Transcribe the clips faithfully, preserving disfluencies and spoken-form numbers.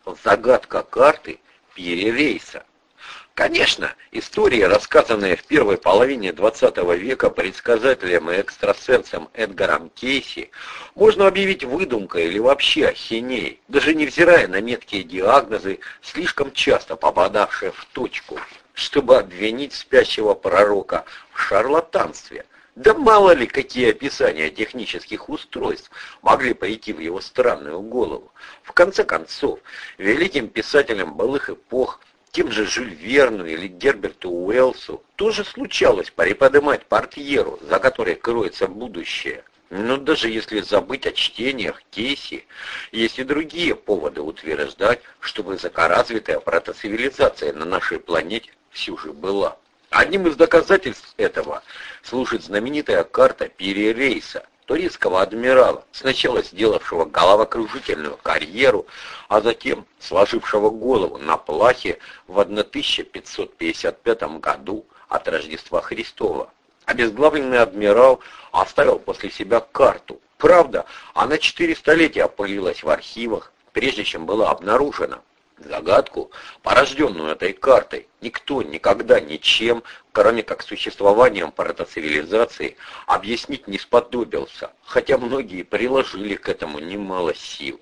Загадка карты Пири Рейса. Конечно, истории, рассказанные в первой половине двадцатого века предсказателем и экстрасенсом Эдгаром Кейси, можно объявить выдумкой или вообще ахинеей, даже невзирая на меткие диагнозы, слишком часто попадавшие в точку, чтобы обвинить спящего пророка в шарлатанстве. Да мало ли, какие описания технических устройств могли прийти в его странную голову. В конце концов, великим писателям былых эпох, тем же Жюль Верну или Герберту Уэллсу, тоже случалось приподнимать портьеру, за которой кроется будущее. Но даже если забыть о чтениях Кейси, есть и другие поводы утверждать, что высокоразвитая протоцивилизация на нашей планете все же была. Одним из доказательств этого служит знаменитая карта Пири Рейса, турецкого адмирала, сначала сделавшего головокружительную карьеру, а затем сложившего голову на плахе в тысяча пятьсот пятьдесят пятом году от Рождества Христова. Обезглавленный адмирал оставил после себя карту. Правда, она четыре столетия пылилась в архивах, прежде чем была обнаружена. Загадку, порожденную этой картой, никто никогда ничем, кроме как существованием протоцивилизации, объяснить не сподобился, хотя многие приложили к этому немало сил.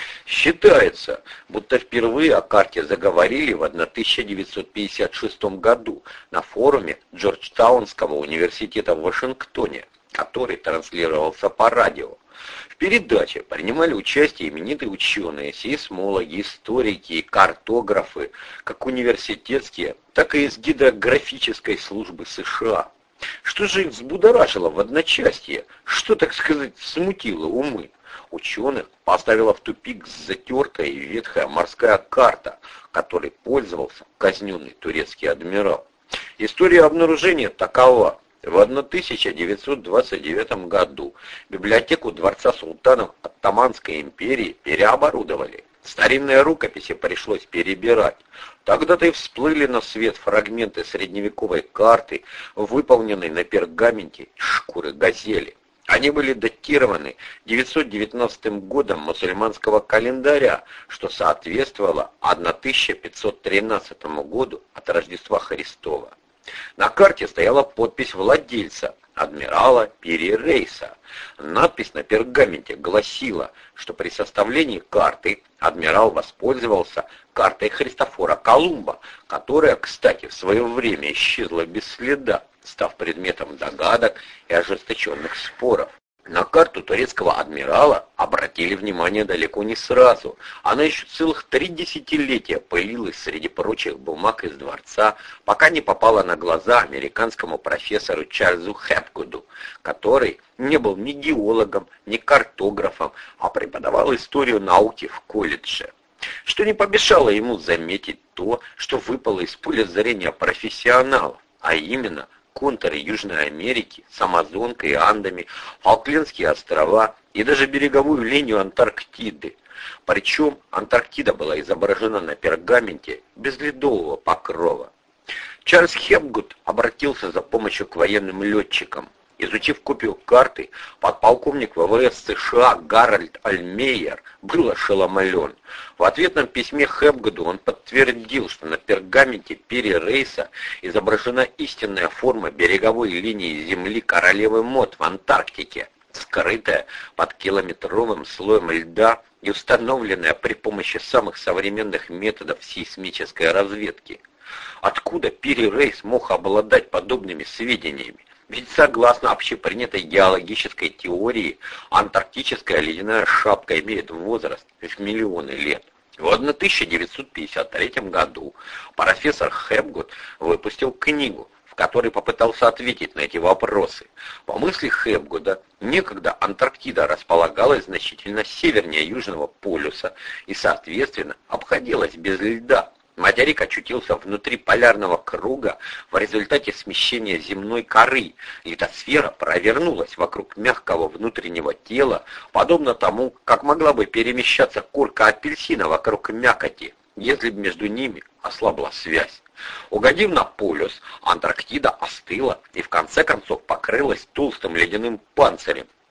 Считается, будто впервые о карте заговорили в тысяча девятьсот пятьдесят шестом году на форуме Джорджтаунского университета в Вашингтоне, который транслировался по радио. В передаче принимали участие именитые ученые, сейсмологи, историки и картографы, как университетские, так и из гидрографической службы США. Что же их взбудоражило в одночасье? Что, так сказать, смутило умы? Ученых поставила в тупик затертая и ветхая морская карта, которой пользовался казненный турецкий адмирал. История обнаружения такова. В тысяча девятьсот двадцать девятом году библиотеку Дворца султанов Оттоманской империи переоборудовали. Старинные рукописи пришлось перебирать. Тогда-то и всплыли на свет фрагменты средневековой карты, выполненной на пергаменте из шкуры газели. Они были датированы девятьсот девятнадцатым годом мусульманского календаря, что соответствовало тысяча пятьсот тринадцатому году от Рождества Христова. На карте стояла подпись владельца, адмирала Пири Рейса. Надпись на пергаменте гласила, что при составлении карты адмирал воспользовался картой Христофора Колумба, которая, кстати, в свое время исчезла без следа, став предметом догадок и ожесточенных споров. На карту турецкого адмирала обратили внимание далеко не сразу. Она еще целых три десятилетия пылилась среди прочих бумаг из дворца, пока не попала на глаза американскому профессору Чарльзу Хепгуду, который не был ни геологом, ни картографом, а преподавал историю науки в колледже. Что не помешало ему заметить то, что выпало из поля зрения профессионалов, а именно контуры Южной Америки с Амазонкой и Андами, Фолклендские острова и даже береговую линию Антарктиды. Причем Антарктида была изображена на пергаменте без ледового покрова. Чарльз Хепгуд обратился за помощью к военным летчикам. Изучив копию карты, подполковник ВВС США Гарольд Альмейер был ошеломлен. В ответном письме Хепгуду он подтвердил, что на пергаменте Пири Рейса изображена истинная форма береговой линии Земли Королевы Мод в Антарктике, скрытая под километровым слоем льда и установленная при помощи самых современных методов сейсмической разведки. Откуда Пири Рейс мог обладать подобными сведениями? Ведь согласно общепринятой геологической теории, антарктическая ледяная шапка имеет возраст в миллионы лет. В тысяча девятьсот пятьдесят третьем году профессор Хепгуд выпустил книгу, в которой попытался ответить на эти вопросы. По мысли Хепгуда, некогда Антарктида располагалась значительно севернее Южного полюса и, соответственно, обходилась без льда. Материк очутился внутри полярного круга в результате смещения земной коры. Литосфера провернулась вокруг мягкого внутреннего тела, подобно тому, как могла бы перемещаться корка апельсина вокруг мякоти, если бы между ними ослабла связь. Угодив на полюс, Антарктида остыла и в конце концов покрылась толстым ледяным панцирем.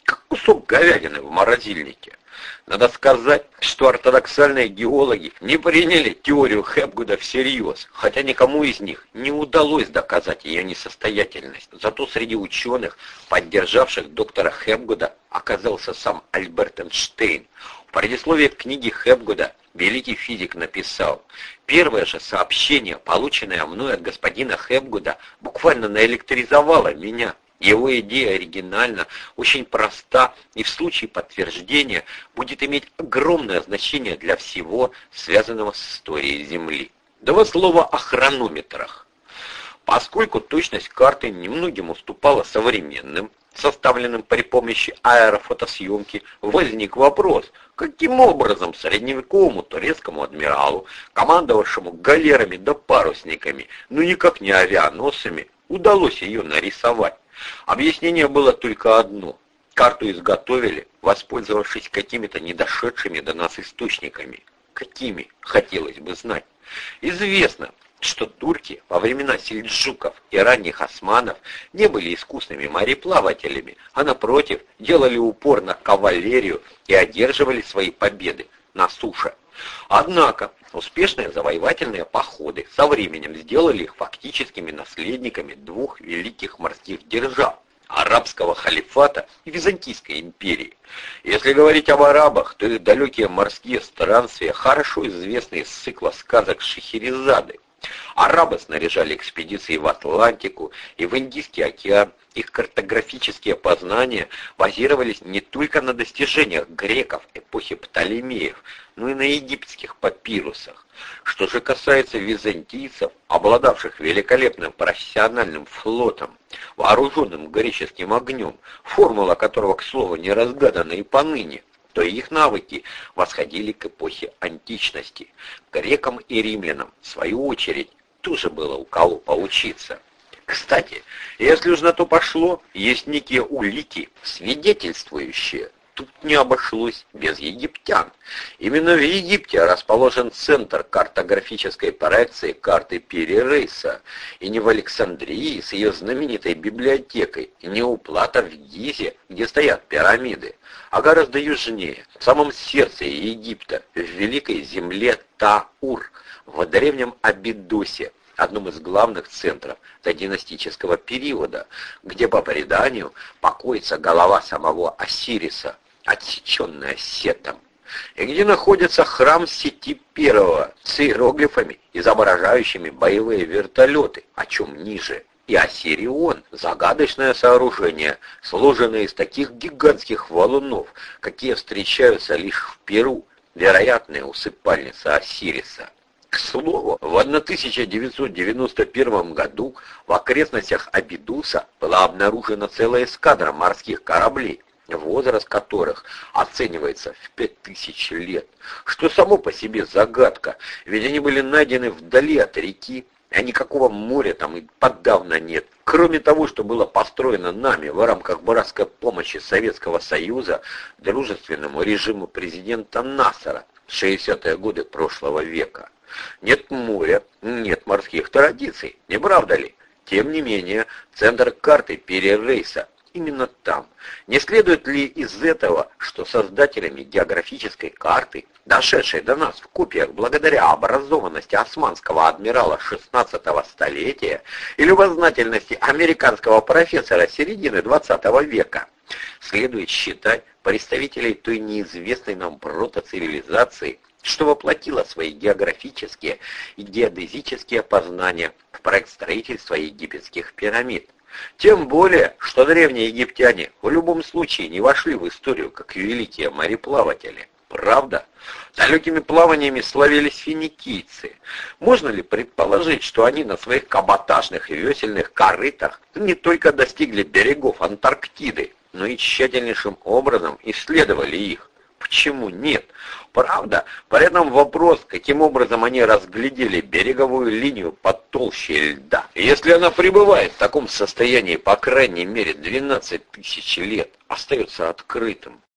как кусок говядины в морозильнике. Надо сказать, что ортодоксальные геологи не приняли теорию Хепгуда всерьез, хотя никому из них не удалось доказать ее несостоятельность. Зато среди ученых, поддержавших доктора Хепгуда, оказался сам Альберт Эйнштейн. В предисловии к книге Хепгуда великий физик написал: «Первое же сообщение, полученное мной от господина Хепгуда, буквально наэлектризовало меня. Его идея оригинальна, очень проста и в случае подтверждения будет иметь огромное значение для всего, связанного с историей Земли». Два слова о хронометрах. Поскольку точность карты немногим уступала современным, составленным при помощи аэрофотосъемки, возник вопрос, каким образом средневековому турецкому адмиралу, командовавшему галерами да парусниками, но никак не авианосцами, удалось ее нарисовать. Объяснение было только одно. Карту изготовили, воспользовавшись какими-то недошедшими до нас источниками. Какими, хотелось бы знать. Известно, что турки во времена сельджуков и ранних османов не были искусными мореплавателями, а напротив делали упор на кавалерию и одерживали свои победы на суше. Однако успешные завоевательные походы со временем сделали их фактическими наследниками двух великих морских держав – арабского халифата и Византийской империи. Если говорить об арабах, то их далекие морские странствия хорошо известны из цикла сказок Шехерезады. Арабы снаряжали экспедиции в Атлантику и в Индийский океан. Их картографические познания базировались не только на достижениях греков эпохи Птолемеев, но и на египетских папирусах. Что же касается византийцев, обладавших великолепным профессиональным флотом, вооруженным греческим огнем, формула которого, к слову, не разгадана и поныне, то их навыки восходили к эпохе античности. Грекам и римлянам, в свою очередь, тоже было у кого поучиться. Кстати, если уж на то пошло, есть некие улики, свидетельствующие, тут не обошлось без египтян. Именно в Египте расположен центр картографической проекции карты Пири Рейса, и не в Александрии с ее знаменитой библиотекой, и не у Плата в Гизе, где стоят пирамиды, а гораздо южнее, в самом сердце Египта, в великой земле Таур, в древнем Абидосе, одном из главных центров династического периода, где по преданию покоится голова самого Осириса, отсеченная Сетом, и где находится храм Сети Первого с иероглифами, изображающими боевые вертолеты, о чем ниже, и Осирион, загадочное сооружение, сложенное из таких гигантских валунов, какие встречаются лишь в Перу, вероятная усыпальница Осириса. К слову, в тысяча девятьсот девяносто первом году в окрестностях Абидуса была обнаружена целая эскадра морских кораблей, возраст которых оценивается в пять тысяч лет, что само по себе загадка, ведь они были найдены вдали от реки, а никакого моря там и подавно нет. Кроме того, что было построено нами в рамках братской помощи Советского Союза дружественному режиму президента Насара в шестидесятые годы прошлого века. Нет моря, нет морских традиций, не правда ли? Тем не менее, центр карты Пири Рейса именно там. Не следует ли из этого, что создателями географической карты, дошедшей до нас в копиях благодаря образованности османского адмирала шестнадцатого столетия и любознательности американского профессора середины двадцатого века, следует считать представителей той неизвестной нам протоцивилизации, что воплотило свои географические и геодезические познания в проект строительства египетских пирамид. Тем более, что древние египтяне в любом случае не вошли в историю как великие мореплаватели. Правда? Далекими плаваниями славились финикийцы. Можно ли предположить, что они на своих каботажных и весельных корытах не только достигли берегов Антарктиды, но и тщательнейшим образом исследовали их? Почему нет? Правда, при этом вопрос, каким образом они разглядели береговую линию под толщей льда. Если она пребывает в таком состоянии по крайней мере двенадцать тысяч лет, остается открытым.